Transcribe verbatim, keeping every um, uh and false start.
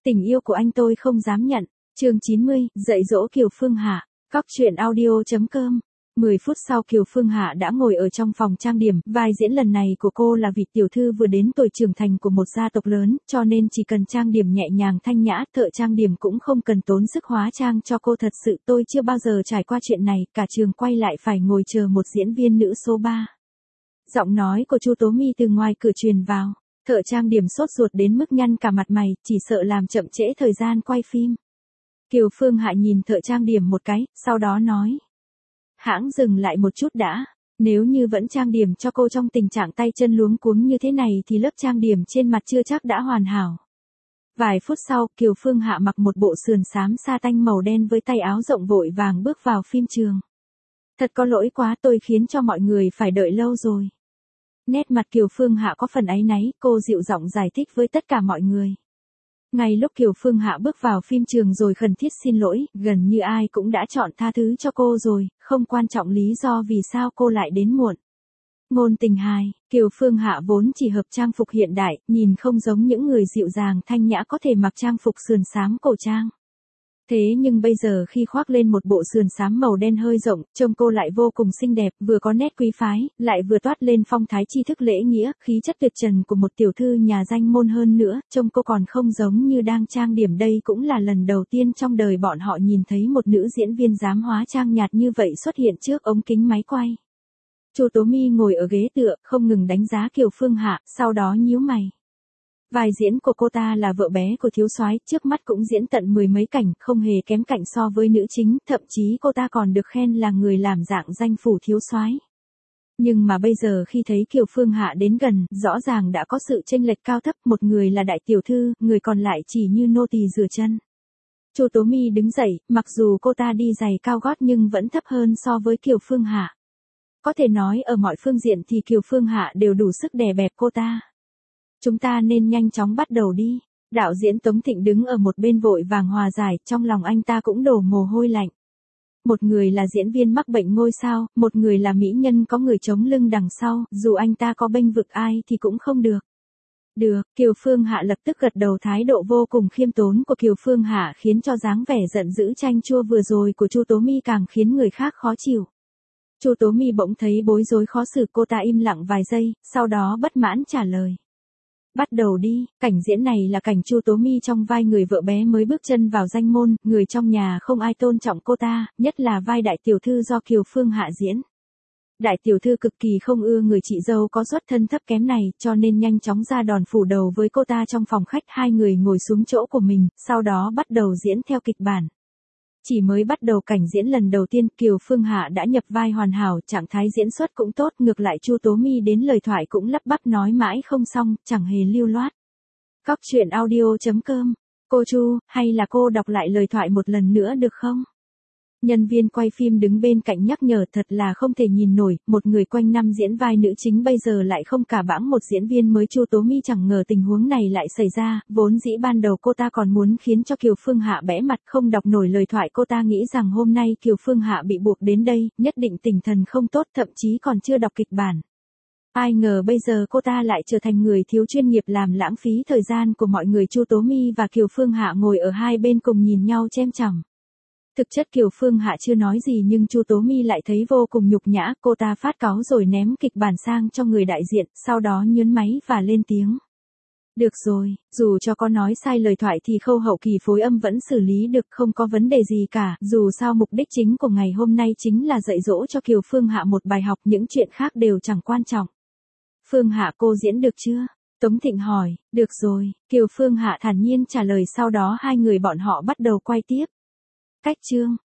Tình yêu của anh tôi không dám nhận. Chương chín mươi, dạy dỗ Kiều Phương Hạ. Cóc truyện audio.com. mười phút sau Kiều Phương Hạ đã ngồi ở trong phòng trang điểm, vai diễn lần này của cô là vị tiểu thư vừa đến tuổi trưởng thành của một gia tộc lớn, cho nên chỉ cần trang điểm nhẹ nhàng thanh nhã, thợ trang điểm cũng không cần tốn sức hóa trang cho cô. Thật sự tôi chưa bao giờ trải qua chuyện này, cả trường quay lại phải ngồi chờ một diễn viên nữ số ba. Giọng nói của Chu Tố Mi từ ngoài cửa truyền vào, thợ trang điểm sốt ruột đến mức nhăn cả mặt mày, chỉ sợ làm chậm trễ thời gian quay phim. Kiều Phương Hạ nhìn thợ trang điểm một cái, sau đó nói. Hãng dừng lại một chút đã, nếu như vẫn trang điểm cho cô trong tình trạng tay chân luống cuống như thế này thì lớp trang điểm trên mặt chưa chắc đã hoàn hảo. Vài phút sau, Kiều Phương Hạ mặc một bộ sườn xám sa tanh màu đen với tay áo rộng vội vàng bước vào phim trường. Thật có lỗi quá, tôi khiến cho mọi người phải đợi lâu rồi. Nét mặt Kiều Phương Hạ có phần áy náy, cô dịu giọng giải thích với tất cả mọi người. Ngay lúc Kiều Phương Hạ bước vào phim trường rồi khẩn thiết xin lỗi, gần như ai cũng đã chọn tha thứ cho cô rồi, không quan trọng lý do vì sao cô lại đến muộn. Ngôn tình hài, Kiều Phương Hạ vốn chỉ hợp trang phục hiện đại, nhìn không giống những người dịu dàng thanh nhã có thể mặc trang phục sườn xám cổ trang. Thế nhưng bây giờ khi khoác lên một bộ sườn xám màu đen hơi rộng, trông cô lại vô cùng xinh đẹp, vừa có nét quý phái, lại vừa toát lên phong thái tri thức lễ nghĩa, khí chất tuyệt trần của một tiểu thư nhà danh môn hơn nữa, trông cô còn không giống như đang trang điểm. Đây cũng là lần đầu tiên trong đời bọn họ nhìn thấy một nữ diễn viên dám hóa trang nhạt như vậy xuất hiện trước ống kính máy quay. Chu Tố Mi ngồi ở ghế tựa, không ngừng đánh giá Kiều Phương Hạ, sau đó nhíu mày. Vai diễn của cô ta là vợ bé của thiếu soái, trước mắt cũng diễn tận mười mấy cảnh, không hề kém cạnh so với nữ chính, thậm chí cô ta còn được khen là người làm dạng danh phủ thiếu soái. Nhưng mà bây giờ khi thấy Kiều Phương Hạ đến gần, rõ ràng đã có sự chênh lệch cao thấp, một người là đại tiểu thư, người còn lại chỉ như nô tỳ rửa chân. Chu Tố Mi đứng dậy, mặc dù cô ta đi giày cao gót nhưng vẫn thấp hơn so với Kiều Phương Hạ. Có thể nói ở mọi phương diện thì Kiều Phương Hạ đều đủ sức đè bẹp cô ta. Chúng ta nên nhanh chóng bắt đầu đi. Đạo diễn Tống Thịnh đứng ở một bên vội vàng hòa giải, trong lòng anh ta cũng đổ mồ hôi lạnh. Một người là diễn viên mắc bệnh ngôi sao, một người là mỹ nhân có người chống lưng đằng sau, dù anh ta có bênh vực ai thì cũng không được. Được, Kiều Phương Hạ lập tức gật đầu. Thái độ vô cùng khiêm tốn của Kiều Phương Hạ khiến cho dáng vẻ giận dữ chanh chua vừa rồi của Chu Tố Mi càng khiến người khác khó chịu. Chu Tố Mi bỗng thấy bối rối khó xử, cô ta im lặng vài giây, sau đó bất mãn trả lời. Bắt đầu đi. Cảnh diễn này là cảnh Chu Tố Mi trong vai người vợ bé mới bước chân vào danh môn, người trong nhà không ai tôn trọng cô ta, nhất là vai đại tiểu thư do Kiều Phương Hạ diễn. Đại tiểu thư cực kỳ không ưa người chị dâu có xuất thân thấp kém này, cho nên nhanh chóng ra đòn phủ đầu với cô ta trong phòng khách. Hai người ngồi xuống chỗ của mình, sau đó bắt đầu diễn theo kịch bản. Chỉ mới bắt đầu cảnh diễn lần đầu tiên, Kiều Phương Hạ đã nhập vai hoàn hảo, trạng thái diễn xuất cũng tốt, ngược lại Chu Tố Mi đến lời thoại cũng lắp bắp nói mãi không xong, chẳng hề lưu loát. Cóc truyện audio.com. Cô Chu, hay là cô đọc lại lời thoại một lần nữa được không? Nhân viên quay phim đứng bên cạnh nhắc nhở, thật là không thể nhìn nổi, một người quanh năm diễn vai nữ chính bây giờ lại không cả bẵng một diễn viên mới. Chu Tố Mi chẳng ngờ tình huống này lại xảy ra, vốn dĩ ban đầu cô ta còn muốn khiến cho Kiều Phương Hạ bẽ mặt không đọc nổi lời thoại. Cô ta nghĩ rằng hôm nay Kiều Phương Hạ bị buộc đến đây, nhất định tinh thần không tốt, thậm chí còn chưa đọc kịch bản. Ai ngờ bây giờ cô ta lại trở thành người thiếu chuyên nghiệp làm lãng phí thời gian của mọi người. Chu Tố Mi và Kiều Phương Hạ ngồi ở hai bên cùng nhìn nhau chém chỏng. Thực chất Kiều Phương Hạ chưa nói gì nhưng Chu Tố Mi lại thấy vô cùng nhục nhã, cô ta phát cáu rồi ném kịch bản sang cho người đại diện, sau đó nhấn máy và lên tiếng. Được rồi, dù cho có nói sai lời thoại thì khâu hậu kỳ phối âm vẫn xử lý được, không có vấn đề gì cả, dù sao mục đích chính của ngày hôm nay chính là dạy dỗ cho Kiều Phương Hạ một bài học, những chuyện khác đều chẳng quan trọng. Phương Hạ cô diễn được chưa? Tống Thịnh hỏi. Được rồi, Kiều Phương Hạ thản nhiên trả lời, sau đó hai người bọn họ bắt đầu quay tiếp. Cách chương.